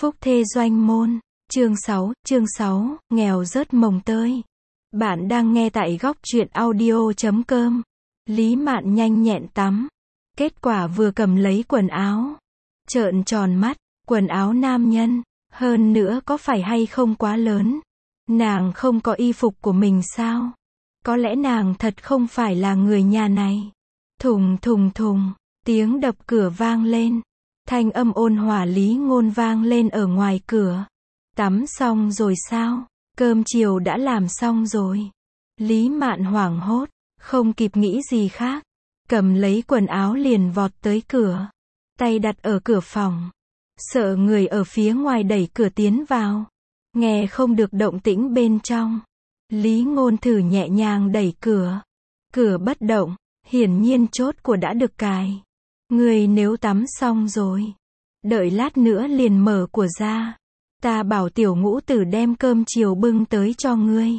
Phúc thê doanh môn, chương 6, nghèo rớt mồng tơi. Bạn đang nghe tại góc truyện audio.com. Lý Mạn nhanh nhẹn tắm. Kết quả vừa cầm lấy quần áo. Trợn tròn mắt, quần áo nam nhân, hơn nữa có phải hay không quá lớn. Nàng không có y phục của mình sao? Có lẽ nàng thật không phải là người nhà này. Thùng thùng thùng, tiếng đập cửa vang lên. Thanh âm ôn hòa Lý Ngôn vang lên ở ngoài cửa. Tắm xong rồi sao? Cơm chiều đã làm xong rồi. Lý Mạn hoảng hốt, không kịp nghĩ gì khác. Cầm lấy quần áo liền vọt tới cửa. Tay đặt ở cửa phòng. Sợ người ở phía ngoài đẩy cửa tiến vào. Nghe không được động tĩnh bên trong. Lý Ngôn thử nhẹ nhàng đẩy cửa. Cửa bất động, hiển nhiên chốt của đã được cài. Người nếu tắm xong rồi, đợi lát nữa liền mở của ra. Ta bảo tiểu ngũ tử đem cơm chiều bưng tới cho ngươi.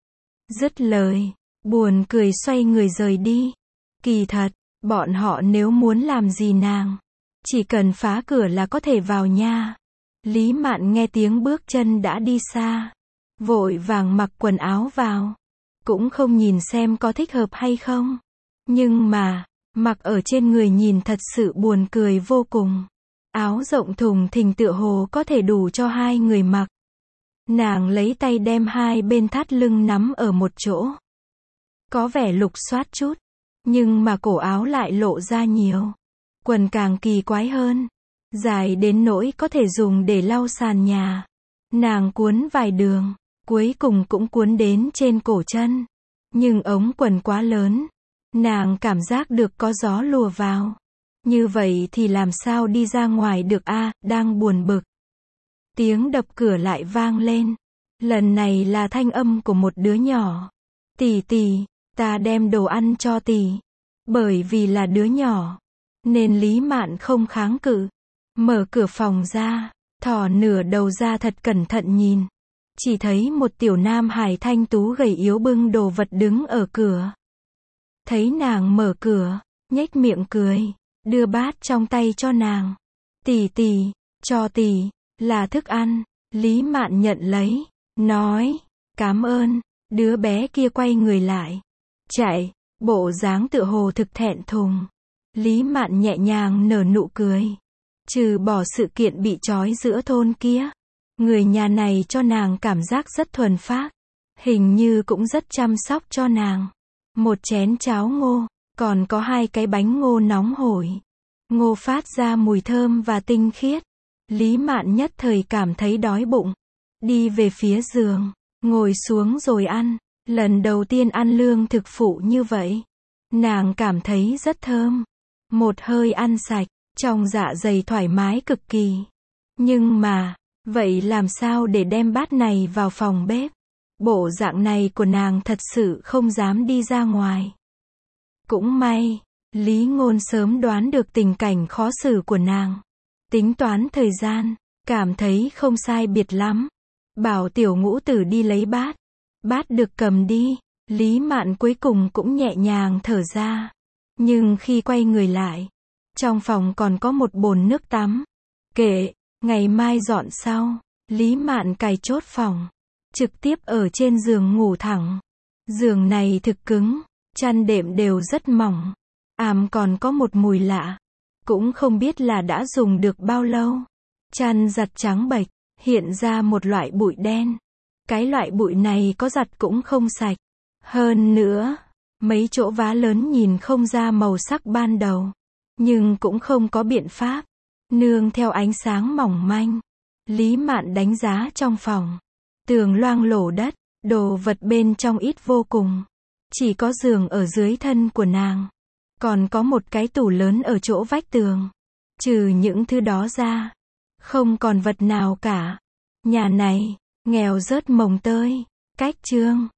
Dứt lời, buồn cười xoay người rời đi. Kỳ thật, bọn họ nếu muốn làm gì nàng, chỉ cần phá cửa là có thể vào nha. Lý Mạn nghe tiếng bước chân đã đi xa, vội vàng mặc quần áo vào, cũng không nhìn xem có thích hợp hay không. Nhưng mà, mặc ở trên người nhìn thật sự buồn cười vô cùng. Áo rộng thùng thình tựa hồ có thể đủ cho hai người mặc. Nàng lấy tay đem hai bên thắt lưng nắm ở một chỗ. Có vẻ lục xoát chút, nhưng mà cổ áo lại lộ ra nhiều. Quần càng kỳ quái hơn, dài đến nỗi có thể dùng để lau sàn nhà. Nàng cuốn vài đường, cuối cùng cũng cuốn đến trên cổ chân. Nhưng ống quần quá lớn, nàng cảm giác được có gió lùa vào. Như vậy thì làm sao đi ra ngoài được a? Đang buồn bực. Tiếng đập cửa lại vang lên. Lần này là thanh âm của một đứa nhỏ. Tỷ tỷ, ta đem đồ ăn cho tỷ. Bởi vì là đứa nhỏ, nên Lý Mạn không kháng cự. Mở cửa phòng ra, thò nửa đầu ra thật cẩn thận nhìn. Chỉ thấy một tiểu nam hài thanh tú gầy yếu bưng đồ vật đứng ở cửa. Thấy nàng mở cửa, nhếch miệng cười, đưa bát trong tay cho nàng. Tỷ tỷ, cho tỷ, là thức ăn. Lý Mạn nhận lấy, nói, cảm ơn. Đứa bé kia quay người lại, chạy, bộ dáng tựa hồ thực thẹn thùng. Lý Mạn nhẹ nhàng nở nụ cười. Trừ bỏ sự kiện bị trói giữa thôn kia, người nhà này cho nàng cảm giác rất thuần phác. Hình như cũng rất chăm sóc cho nàng. Một chén cháo ngô, còn có 2 cái bánh ngô nóng hổi. Ngô phát ra mùi thơm và tinh khiết. Lý Mạn nhất thời cảm thấy đói bụng. Đi về phía giường, ngồi xuống rồi ăn. Lần đầu tiên ăn lương thực phụ như vậy. Nàng cảm thấy rất thơm. Một hơi ăn sạch, trong dạ dày thoải mái cực kỳ. Nhưng mà, vậy làm sao để đem bát này vào phòng bếp? Bộ dạng này của nàng thật sự không dám đi ra ngoài. Cũng may, Lý Ngôn sớm đoán được tình cảnh khó xử của nàng. Tính toán thời gian, cảm thấy không sai biệt lắm. Bảo tiểu ngũ tử đi lấy bát. Bát được cầm đi, Lý Mạn cuối cùng cũng nhẹ nhàng thở ra. Nhưng khi quay người lại, trong phòng còn có một bồn nước tắm. Kệ, ngày mai dọn sau. Lý Mạn cài chốt phòng, trực tiếp ở trên giường ngủ thẳng. Giường này thực cứng, chăn đệm đều rất mỏng. Còn có một mùi lạ. Cũng không biết là đã dùng được bao lâu. Chăn giặt trắng bệch, hiện ra một loại bụi đen. Cái loại bụi này có giặt cũng không sạch. Hơn nữa, mấy chỗ vá lớn nhìn không ra màu sắc ban đầu. Nhưng cũng không có biện pháp. Nương theo ánh sáng mỏng manh, Lý Mạn đánh giá trong phòng. Tường loang lổ đất, đồ vật bên trong ít vô cùng. Chỉ có giường ở dưới thân của nàng. Còn có một cái tủ lớn ở chỗ vách tường. Trừ những thứ đó ra, không còn vật nào cả. Nhà này, nghèo rớt mồng tơi. Cách chương